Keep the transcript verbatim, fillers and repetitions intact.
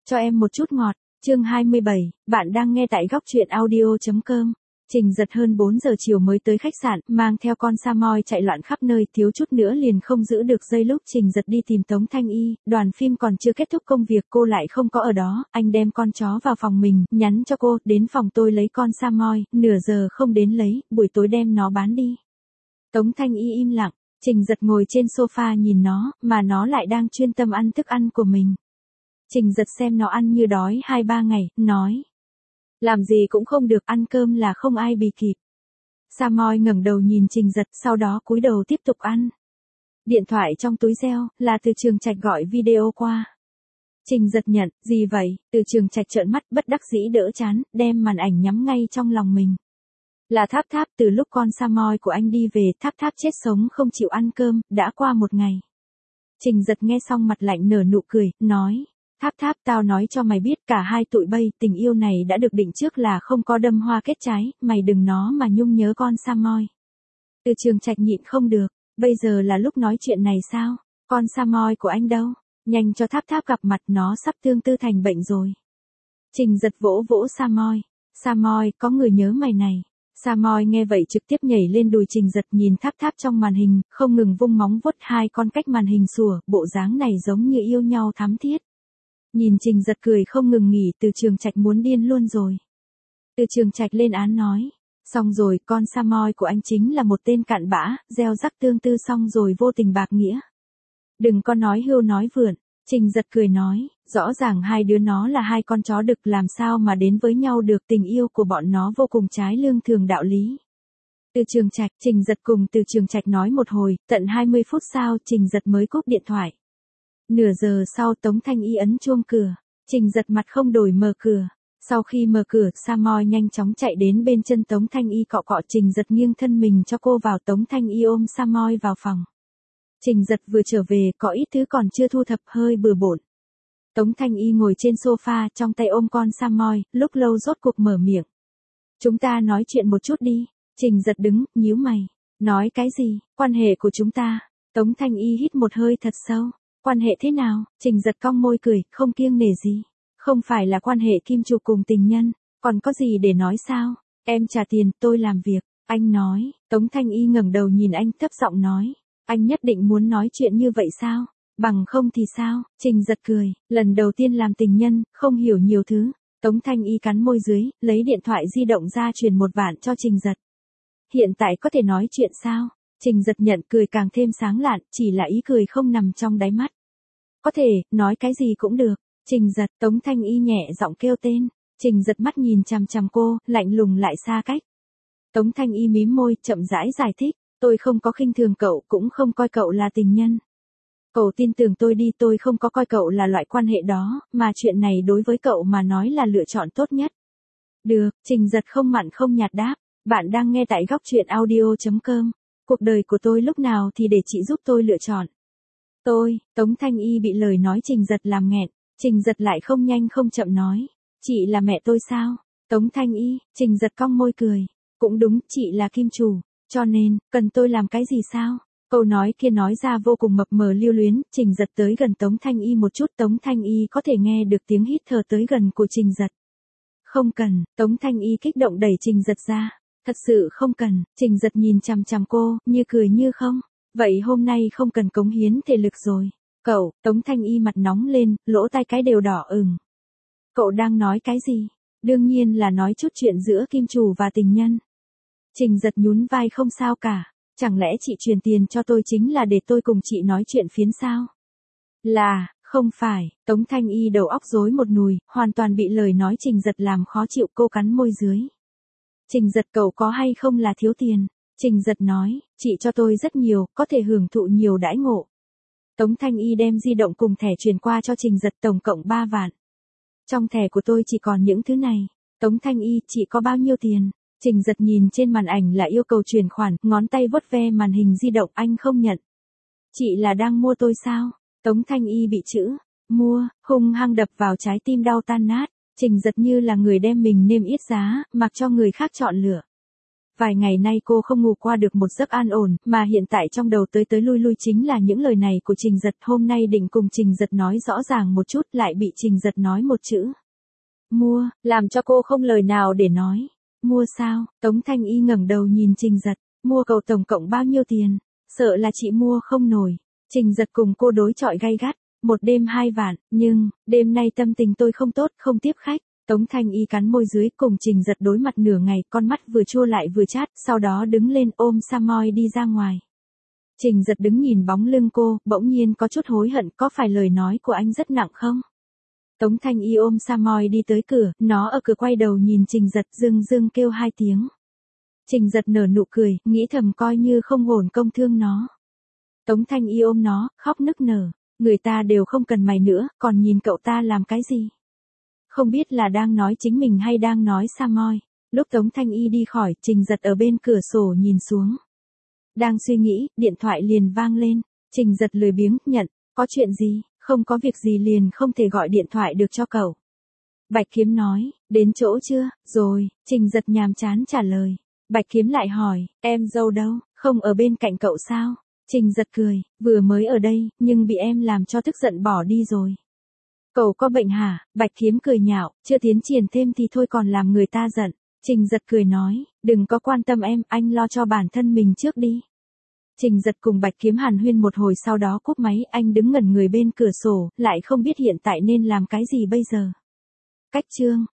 Cho em một chút ngọt, chương hai mươi bảy, bạn đang nghe tại góc truyện audio.com. Trình Giật hơn bốn giờ chiều mới tới khách sạn, mang theo con Samoy chạy loạn khắp nơi, thiếu chút nữa liền không giữ được dây. Lúc Trình Giật đi tìm Tống Thanh Y, đoàn phim còn chưa kết thúc công việc, cô lại không có ở đó, anh đem con chó vào phòng mình, nhắn cho cô, đến phòng tôi lấy con Samoy, nửa giờ không đến lấy, buổi tối đem nó bán đi. Tống Thanh Y im lặng, Trình Giật ngồi trên sofa nhìn nó, mà nó lại đang chuyên tâm ăn thức ăn của mình. Trình Giật xem nó ăn như đói hai ba ngày, nói. Làm gì cũng không được, ăn cơm là không ai bì kịp. Samoy ngẩng đầu nhìn Trình Giật, sau đó cúi đầu tiếp tục ăn. Điện thoại trong túi reo, là Từ Trường Trạch gọi video qua. Trình Giật nhận, gì vậy? Từ Trường Trạch trợn mắt bất đắc dĩ đỡ chán, đem màn ảnh nhắm ngay trong lòng mình. Là Tháp Tháp, từ lúc con Samoy của anh đi về, Tháp Tháp chết sống không chịu ăn cơm, đã qua một ngày. Trình Giật nghe xong mặt lạnh nở nụ cười, nói. Tháp Tháp, tao nói cho mày biết, cả hai tụi bay, tình yêu này đã được định trước là không có đâm hoa kết trái, mày đừng nó mà nhung nhớ con Samoy. Từ Trường Trạch nhịn không được, bây giờ là lúc nói chuyện này sao? Con Samoy của anh đâu? Nhanh cho Tháp Tháp gặp mặt, nó sắp tương tư thành bệnh rồi. Trình Giật vỗ vỗ Samoy. Samoy, có người nhớ mày này. Samoy nghe vậy trực tiếp nhảy lên đùi Trình Giật, nhìn Tháp Tháp trong màn hình, không ngừng vung móng vuốt hai con cách màn hình sủa, bộ dáng này giống như yêu nhau thắm thiết. Nhìn Trình Giật cười không ngừng nghỉ, Từ Trường Trạch muốn điên luôn rồi. Từ Trường Trạch lên án nói. Xong rồi, con Samoy của anh chính là một tên cặn bã, gieo rắc tương tư xong rồi vô tình bạc nghĩa. Đừng có nói hưu nói vượn. Trình Giật cười nói, rõ ràng hai đứa nó là hai con chó đực, làm sao mà đến với nhau được, tình yêu của bọn nó vô cùng trái lương thường đạo lý. Từ Trường Trạch, Trình Giật cùng Từ Trường Trạch nói một hồi, tận hai mươi phút sau, Trình Giật mới cúp điện thoại. Nửa giờ sau, Tống Thanh Y ấn chuông cửa, Trình Giật mặt không đổi mở cửa. Sau khi mở cửa, Samoy nhanh chóng chạy đến bên chân Tống Thanh Y cọ cọ, Trình Giật nghiêng thân mình cho cô vào, Tống Thanh Y ôm Samoy vào phòng. Trình Giật vừa trở về, có ít thứ còn chưa thu thập, hơi bừa bộn. Tống Thanh Y ngồi trên sofa, trong tay ôm con Samoy, lúc lâu rốt cuộc mở miệng. Chúng ta nói chuyện một chút đi. Trình Giật đứng, nhíu mày. Nói cái gì? Quan hệ của chúng ta. Tống Thanh Y hít một hơi thật sâu. Quan hệ thế nào? Trình Giật cong môi cười, không kiêng nể gì. Không phải là quan hệ kim chủ cùng tình nhân, còn có gì để nói sao? Em trả tiền, tôi làm việc. Anh nói. Tống Thanh Y ngẩng đầu nhìn anh, thấp giọng nói. Anh nhất định muốn nói chuyện như vậy sao? Bằng không thì sao? Trình Giật cười, lần đầu tiên làm tình nhân, không hiểu nhiều thứ. Tống Thanh Y cắn môi dưới, lấy điện thoại di động ra truyền một vạn cho Trình Giật. Hiện tại có thể nói chuyện sao? Trình Giật nhận, cười càng thêm sáng lạn, chỉ là ý cười không nằm trong đáy mắt. Có thể, nói cái gì cũng được. Trình Giật, Tống Thanh Y nhẹ giọng kêu tên. Trình Giật mắt nhìn chằm chằm cô, lạnh lùng lại xa cách. Tống Thanh Y mím môi, chậm rãi giải thích. Tôi không có khinh thường cậu, cũng không coi cậu là tình nhân. Cậu tin tưởng tôi đi, tôi không có coi cậu là loại quan hệ đó, mà chuyện này đối với cậu mà nói là lựa chọn tốt nhất. Được, Trình Giật không mặn không nhạt đáp. Bạn đang nghe tại góc truyện audio.com. Cuộc đời của tôi lúc nào thì để chị giúp tôi lựa chọn. Tôi, Tống Thanh Y bị lời nói Trình Giật làm nghẹn. Trình Giật lại không nhanh không chậm nói. Chị là mẹ tôi sao? Tống Thanh Y, Trình Giật cong môi cười. Cũng đúng, chị là kim chủ. Cho nên, cần tôi làm cái gì sao? Câu nói kia nói ra vô cùng mập mờ lưu luyến. Trình Giật tới gần Tống Thanh Y một chút, Tống Thanh Y có thể nghe được tiếng hít thở tới gần của Trình Giật. Không cần, Tống Thanh Y kích động đẩy Trình Giật ra. Thật sự không cần. Trình Giật nhìn chằm chằm cô, như cười như không. Vậy hôm nay không cần cống hiến thể lực rồi. Cậu, Tống Thanh Y mặt nóng lên, lỗ tai cái đều đỏ ửng. Cậu đang nói cái gì? Đương nhiên là nói chút chuyện giữa kim chủ và tình nhân. Trình Giật nhún vai, không sao cả. Chẳng lẽ chị truyền tiền cho tôi chính là để tôi cùng chị nói chuyện phiếm sao? Là, không phải. Tống Thanh Y đầu óc rối một nùi, hoàn toàn bị lời nói Trình Giật làm khó chịu, cô cắn môi dưới. Trình Giật, cậu có hay không là thiếu tiền? Trình Giật nói, chị cho tôi rất nhiều, có thể hưởng thụ nhiều đãi ngộ. Tống Thanh Y đem di động cùng thẻ truyền qua cho Trình Giật, tổng cộng ba vạn. Trong thẻ của tôi chỉ còn những thứ này. Tống Thanh Y, chị có bao nhiêu tiền? Trình Giật nhìn trên màn ảnh là yêu cầu chuyển khoản, ngón tay vuốt ve màn hình di động, anh không nhận. Chị là đang mua tôi sao? Tống Thanh Y bị chữ mua hung hăng đập vào trái tim đau tan nát. Trình Giật như là người đem mình niêm yết giá, mặc cho người khác chọn lựa. Vài ngày nay cô không ngủ qua được một giấc an ổn, mà hiện tại trong đầu tới tới lui lui chính là những lời này của Trình Giật. Hôm nay định cùng Trình Giật nói rõ ràng một chút, lại bị Trình Giật nói một chữ. Mua, làm cho cô không lời nào để nói. Mua sao? Tống Thanh Y ngẩng đầu nhìn Trình Giật. Mua cậu tổng cộng bao nhiêu tiền? Sợ là chị mua không nổi. Trình Giật cùng cô đối chọi gay gắt. Một đêm hai vạn, nhưng, đêm nay tâm tình tôi không tốt, không tiếp khách. Tống Thanh Y cắn môi dưới, cùng Trình Giật đối mặt nửa ngày, con mắt vừa chua lại vừa chát, sau đó đứng lên ôm Samoy đi ra ngoài. Trình Giật đứng nhìn bóng lưng cô, bỗng nhiên có chút hối hận, có phải lời nói của anh rất nặng không? Tống Thanh Y ôm Samoy đi tới cửa, nó ở cửa quay đầu nhìn Trình Giật, dưng dưng kêu hai tiếng. Trình Giật nở nụ cười, nghĩ thầm coi như không hồn công thương nó. Tống Thanh Y ôm nó, khóc nức nở. Người ta đều không cần mày nữa, còn nhìn cậu ta làm cái gì? Không biết là đang nói chính mình hay đang nói Samoy. Lúc Tống Thanh Y đi khỏi, Trình Giật ở bên cửa sổ nhìn xuống. Đang suy nghĩ, điện thoại liền vang lên. Trình Giật lười biếng, nhận. Có chuyện gì? Không có việc gì liền không thể gọi điện thoại được cho cậu. Bạch Kiếm nói, đến chỗ chưa? Rồi, Trình Giật nhàm chán trả lời. Bạch Kiếm lại hỏi, em dâu đâu? Không ở bên cạnh cậu sao? Trình Giật cười, vừa mới ở đây, nhưng bị em làm cho tức giận bỏ đi rồi. Cậu có bệnh hả? Bạch Kiếm cười nhạo, chưa tiến triển thêm thì thôi còn làm người ta giận. Trình Giật cười nói, đừng có quan tâm em, anh lo cho bản thân mình trước đi. Trình Giật cùng Bạch Kiếm hàn huyên một hồi sau đó cúp máy, anh đứng ngẩn người bên cửa sổ, lại không biết hiện tại nên làm cái gì bây giờ. Cách chương